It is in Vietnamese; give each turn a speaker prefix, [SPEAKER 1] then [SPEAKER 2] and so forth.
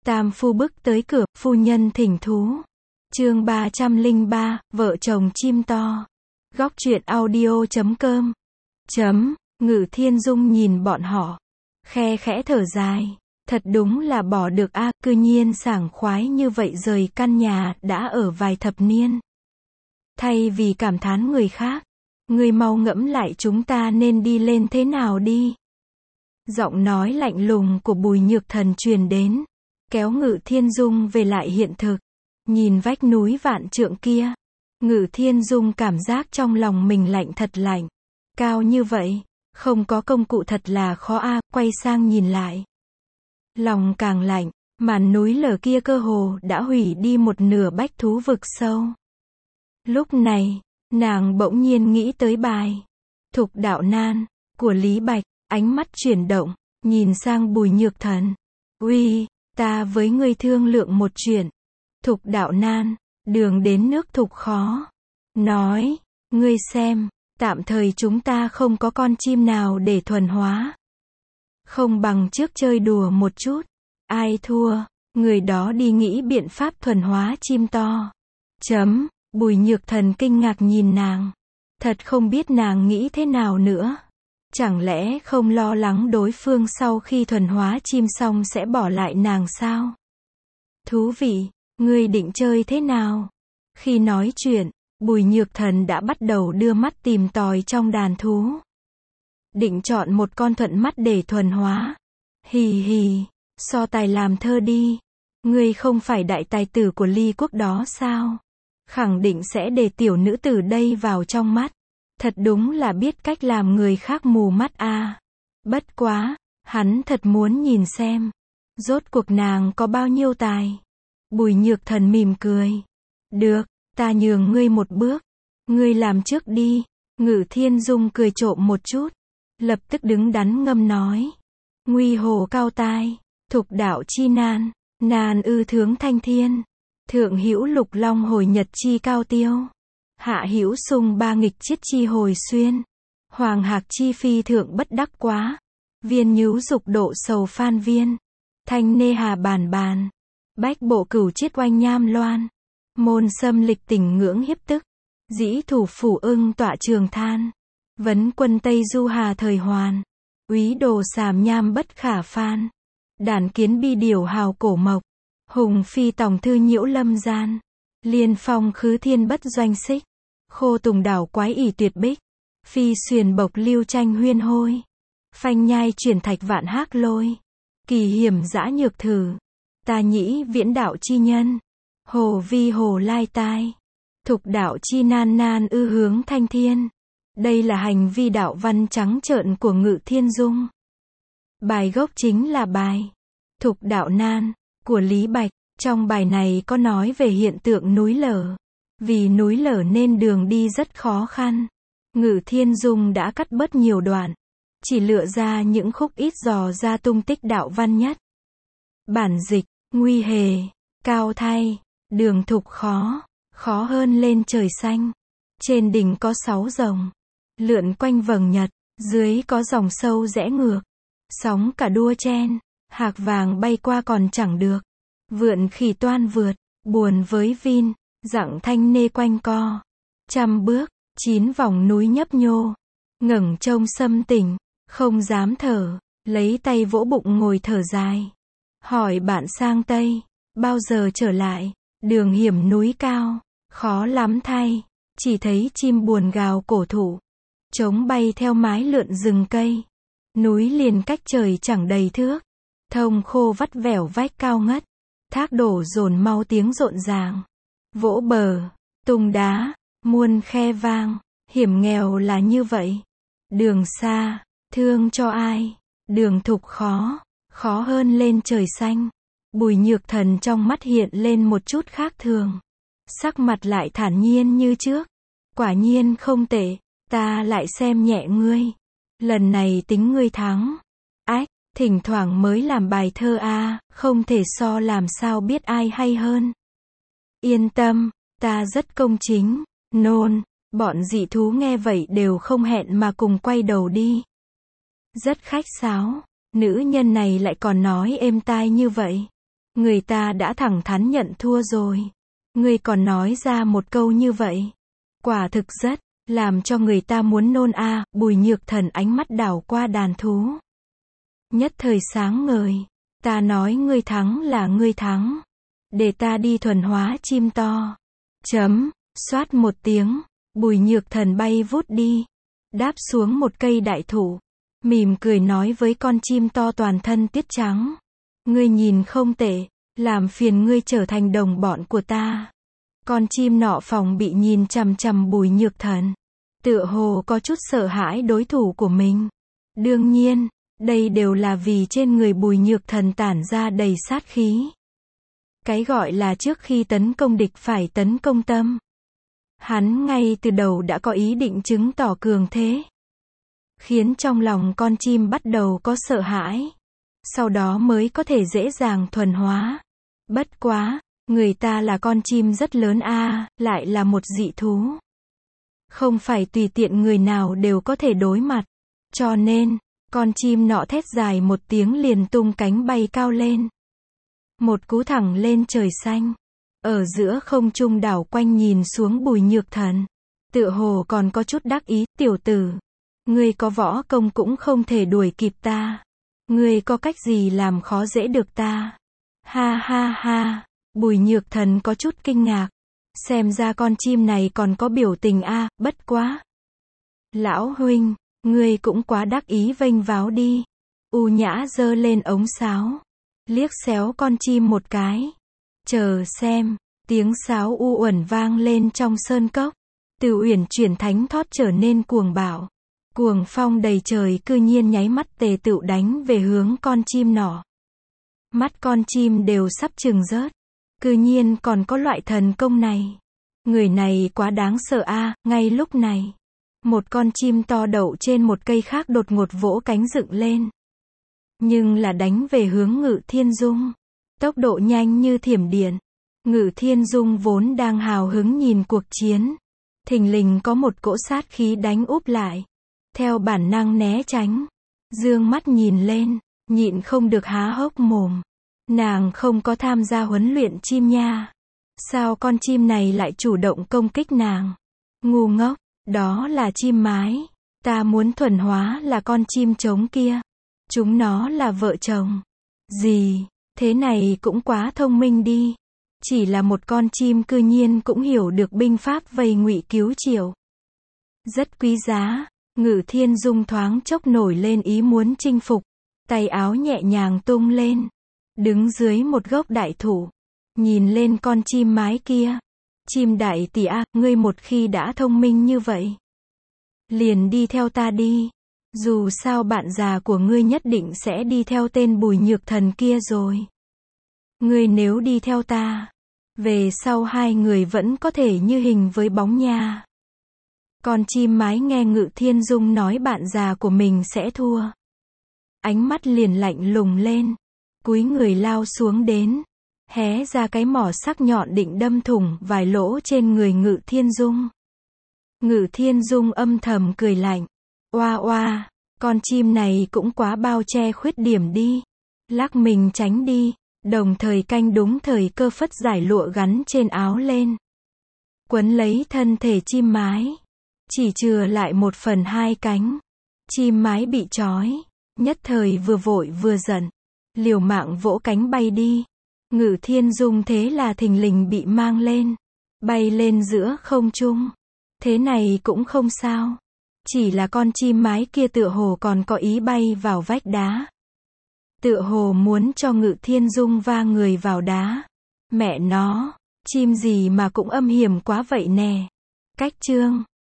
[SPEAKER 1] Tam phu bước tới cửa, phu nhân thỉnh thú. Chương 303, vợ chồng chim to. Góc truyện audio.com. Ngự Thiên Dung nhìn bọn họ, khe khẽ thở dài. Thật đúng là bỏ được a, cư nhiên sảng khoái như vậy rời căn nhà đã ở vài thập niên. Thay vì cảm thán người khác, ngươi mau ngẫm lại chúng ta nên đi lên thế nào đi. Giọng nói lạnh lùng của Bùi Nhược Thần truyền đến, kéo Ngự Thiên Dung về lại hiện thực. Nhìn vách núi vạn trượng kia, Ngự Thiên Dung cảm giác trong lòng mình lạnh thật lạnh. Cao như vậy, không có công cụ thật là khó a. Quay sang nhìn lại, lòng càng lạnh, màn núi lở kia cơ hồ đã hủy đi một nửa bách thú vực sâu. Lúc này, nàng bỗng nhiên nghĩ tới bài Thục Đạo Nan của Lý Bạch, ánh mắt chuyển động, nhìn sang Bùi Nhược Thần. Uy, ta với ngươi thương lượng một chuyện. Thục Đạo Nan, đường đến nước thục khó. Nói, ngươi xem, tạm thời chúng ta không có con chim nào để thuần hóa. Không bằng trước chơi đùa một chút. Ai thua, người đó đi nghĩ biện pháp thuần hóa chim to. Bùi Nhược Thần kinh ngạc nhìn nàng. Thật không biết nàng nghĩ thế nào nữa. Chẳng lẽ không lo lắng đối phương sau khi thuần hóa chim xong sẽ bỏ lại nàng sao? Thú vị, ngươi định chơi thế nào? Khi nói chuyện, Bùi Nhược Thần đã bắt đầu đưa mắt tìm tòi trong đàn thú. Định chọn một con thuận mắt để thuần hóa. Hì hì, so tài làm thơ đi. Ngươi không phải đại tài tử của Ly Quốc đó sao? Khẳng định sẽ để tiểu nữ tử đây vào trong mắt. Thật đúng là biết cách làm người khác mù mắt a. Bất quá, hắn thật muốn nhìn xem, rốt cuộc nàng có bao nhiêu tài. Bùi Nhược Thần mỉm cười. Được, ta nhường ngươi một bước. Ngươi làm trước đi. Ngự Thiên Dung cười trộm một chút, lập tức đứng đắn ngâm nói. Nguy hồ cao tai, thục đạo chi nan, nan ư thướng thanh thiên. Thượng hữu lục long hồi nhật chi cao tiêu. Hạ hữu sung ba nghịch chiết chi hồi xuyên. Hoàng hạc chi phi thượng bất đắc quá. Viên nhứu dục độ sầu phan viên. Thanh nê hà bàn bàn. Bách bộ cửu chiết oanh nham loan. Môn xâm lịch tình ngưỡng hiếp tức. Dĩ thủ phủ ưng tọa trường than. Vấn quân Tây du hà thời hoàn. Úy đồ sàm nham bất khả phan. Đàn kiến bi điều hào cổ mộc. Hùng phi tòng thư nhiễu lâm gian. Liên phong khứ thiên bất doanh xích. Khô tùng đảo quái ỷ tuyệt bích. Phi xuyền bộc lưu tranh huyên hôi. Phanh nhai chuyển thạch vạn hác lôi. Kỳ hiểm dã nhược thử. Ta nhĩ viễn đạo chi nhân. Hồ vi hồ lai tai. Thục đạo chi nan nan ư hướng thanh thiên. Đây là hành vi đạo văn trắng trợn của Ngự Thiên Dung. Bài gốc chính là bài Thục Đạo Nan của Lý Bạch. Trong bài này có nói về hiện tượng núi lở. Vì núi lở nên đường đi rất khó khăn. Ngự Thiên Dung đã cắt bớt nhiều đoạn, chỉ lựa ra những khúc ít dò ra tung tích đạo văn nhất. Bản dịch, nguy hề, cao thay, đường thục khó, khó hơn lên trời xanh. Trên đỉnh có 6 rồng, lượn quanh vầng nhật, dưới có dòng sâu rẽ ngược. Sóng cả đua chen, hạc vàng bay qua còn chẳng được. Vượn khỉ toan vượt, buồn với vin, dặng thanh nê quanh co. 100 bước, 9 vòng núi nhấp nhô. Ngẩng trông sâm tỉnh, không dám thở, lấy tay vỗ bụng ngồi thở dài. Hỏi bạn sang Tây, bao giờ trở lại, đường hiểm núi cao, khó lắm thay. Chỉ thấy chim buồn gào cổ thụ, trống bay theo mái lượn rừng cây. Núi liền cách trời chẳng đầy thước, thông khô vắt vẻo vách cao ngất. Thác đổ dồn mau tiếng rộn ràng. Vỗ bờ, tung đá, muôn khe vang. Hiểm nghèo là như vậy. Đường xa, thương cho ai. Đường thục khó, khó hơn lên trời xanh. Bùi Nhược Thần trong mắt hiện lên một chút khác thường. Sắc mặt lại thản nhiên như trước. Quả nhiên không tệ, ta lại xem nhẹ ngươi. Lần này tính ngươi thắng. Ách, thỉnh thoảng mới làm bài thơ a, không thể so làm sao biết ai hay hơn. Yên tâm, ta rất công chính. Nôn, bọn dị thú nghe vậy đều không hẹn mà cùng quay đầu đi. Rất khách sáo, nữ nhân này lại còn nói êm tai như vậy. Người ta đã thẳng thắn nhận thua rồi. Ngươi còn nói ra một câu như vậy. Quả thực rất, làm cho người ta muốn nôn a. Bùi Nhược Thần ánh mắt đảo qua đàn thú. Nhất thời sáng ngời. Ta nói ngươi thắng là ngươi thắng. Để ta đi thuần hóa chim to. Xoát một tiếng. Bùi Nhược Thần bay vút đi. Đáp xuống một cây đại thụ. Mỉm cười nói với con chim to toàn thân tiết trắng. Ngươi nhìn không tệ. Làm phiền ngươi trở thành đồng bọn của ta. Con chim nọ phòng bị nhìn chằm chằm Bùi Nhược Thần. Tựa hồ có chút sợ hãi đối thủ của mình. Đương nhiên, đây đều là vì trên người Bùi Nhược Thần tản ra đầy sát khí. Cái gọi là trước khi tấn công địch phải tấn công tâm. Hắn ngay từ đầu đã có ý định chứng tỏ cường thế. Khiến trong lòng con chim bắt đầu có sợ hãi. Sau đó mới có thể dễ dàng thuần hóa. Bất quá, người ta là con chim rất lớn a, lại là một dị thú. Không phải tùy tiện người nào đều có thể đối mặt. Cho nên, con chim nọ thét dài một tiếng liền tung cánh bay cao lên. Một cú thẳng lên trời xanh. Ở giữa không trung đảo quanh nhìn xuống Bùi Nhược Thần. Tựa hồ còn có chút đắc ý, tiểu tử. Ngươi có võ công cũng không thể đuổi kịp ta. Ngươi có cách gì làm khó dễ được ta? Ha ha ha. Bùi Nhược Thần có chút kinh ngạc. Xem ra con chim này còn có biểu tình a, bất quá. Lão huynh, ngươi cũng quá đắc ý vênh váo đi. U Nhã giơ lên ống sáo. Liếc xéo con chim một cái. Chờ xem, tiếng sáo u uẩn vang lên trong sơn cốc. Từ uyển chuyển thánh thót trở nên cuồng bạo. Cuồng phong đầy trời cư nhiên nháy mắt tề tựu đánh về hướng con chim nọ. Mắt con chim đều sắp trừng rớt. Cư nhiên còn có loại thần công này. Người này quá đáng sợ a. Ngay lúc này, một con chim to đậu trên một cây khác đột ngột vỗ cánh dựng lên. Nhưng là đánh về hướng Ngự Thiên Dung. Tốc độ nhanh như thiểm điện. Ngự Thiên Dung vốn đang hào hứng nhìn cuộc chiến. Thình lình có một cỗ sát khí đánh úp lại. Theo bản năng né tránh. Dương mắt nhìn lên, nhịn không được há hốc mồm. Nàng không có tham gia huấn luyện chim nha. Sao con chim này lại chủ động công kích nàng? Ngu ngốc, đó là chim mái. Ta muốn thuần hóa là con chim trống kia. Chúng nó là vợ chồng. Gì, thế này cũng quá thông minh đi. Chỉ là một con chim cư nhiên cũng hiểu được binh pháp vây ngụy cứu triệu. Rất quý giá. Ngự Thiên Dung thoáng chốc nổi lên ý muốn chinh phục. Tay áo nhẹ nhàng tung lên. Đứng dưới một gốc đại thụ. Nhìn lên con chim mái kia. Chim đại tỷ a, ngươi một khi đã thông minh như vậy. Liền đi theo ta đi. Dù sao bạn già của ngươi nhất định sẽ đi theo tên Bùi Nhược Thần kia rồi. Ngươi nếu đi theo ta. Về sau hai người vẫn có thể như hình với bóng nha. Con chim mái nghe Ngự Thiên Dung nói bạn già của mình sẽ thua. Ánh mắt liền lạnh lùng lên. Cúi người lao xuống đến. Hé ra cái mỏ sắc nhọn định đâm thủng vài lỗ trên người Ngự Thiên Dung. Ngự Thiên Dung âm thầm cười lạnh. Oa oa, con chim này cũng quá bao che khuyết điểm đi. Lắc mình tránh đi, đồng thời canh đúng thời cơ phất giải lụa gắn trên áo lên. Quấn lấy thân thể chim mái. Chỉ chừa lại 1/2 cánh. Chim mái bị trói. Nhất thời vừa vội vừa giận. Liều mạng vỗ cánh bay đi. Ngự Thiên Dung thế là thình lình bị mang lên. Bay lên giữa không trung. Thế này cũng không sao. Chỉ là con chim mái kia tựa hồ còn có ý bay vào vách đá. Tựa hồ muốn cho Ngự Thiên Dung va người vào đá. Mẹ nó, chim gì mà cũng âm hiểm quá vậy nè. Cách chương